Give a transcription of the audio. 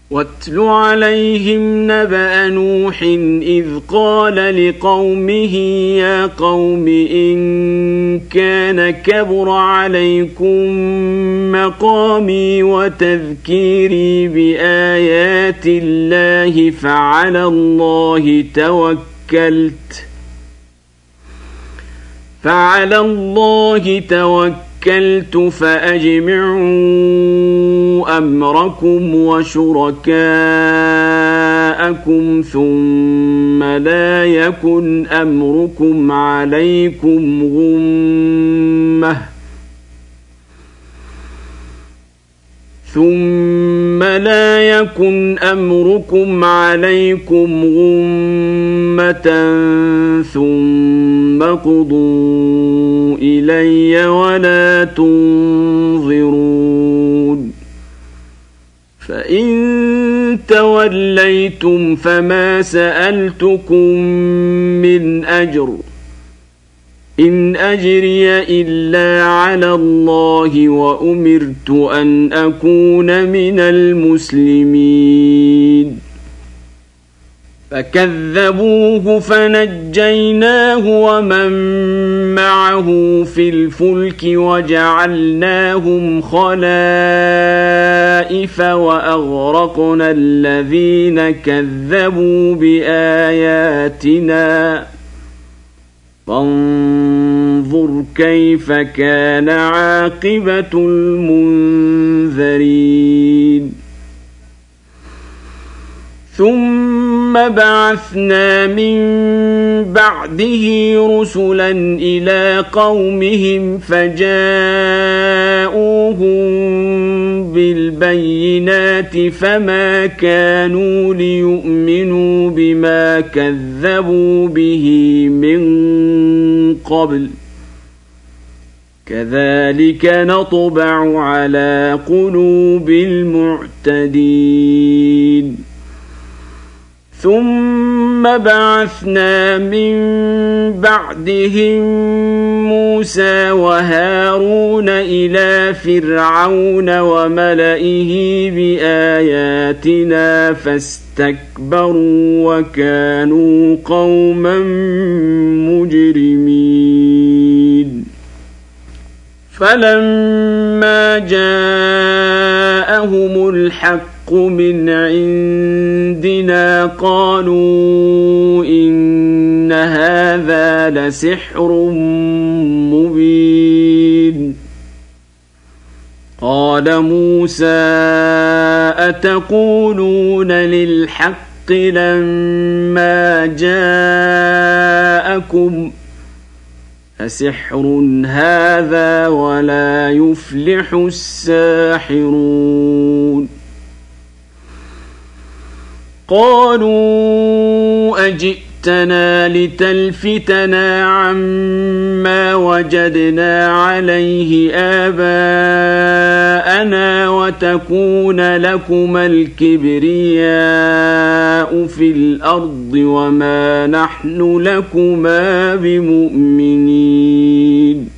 واتل عليهم نبأ نوح إذ قال لقومه يا قوم إن كان كبر عليكم مقامي وتذكيري بآيات الله فعلى الله توكلت فأجمعوا أمركم وشركاءكم ثم لا يكن أمركم عليكم غمة ثم قضوا إلي ولا تنظرون فإن توليتم فما سألتكم من أجر إن أجري إلا على الله وأمرت أن أكون من المسلمين فكذبوه فنجيناه ومن معه في الفلك وجعلناهم خلائف وأغرقنا الذين كذبوا بآياتنا فانظر كيف كان عاقبة المنذرين ثم بعثنا من بعده رسلا إلى قومهم فجاءوهم بالبينات فما كانوا ليؤمنوا بما كذبوا به من قبل كذلك نطبع على قلوب المعتدين ثم بعثنا من بعدهم موسى وهارون إلى فرعون وملئه بآياتنا فاستكبروا وكانوا قوما مجرمين فلما جاءهم الحق من عندنا قالوا إن هذا لسحر مبين قال موسى أتقولون للحق لما جاءكم أسحر هذا ولا يفلح الساحرون قالوا أجئتنا لتلفتنا عما وجدنا عليه آباءنا وتكون لكما الكبرياء في الأرض وما نحن لكما بمؤمنين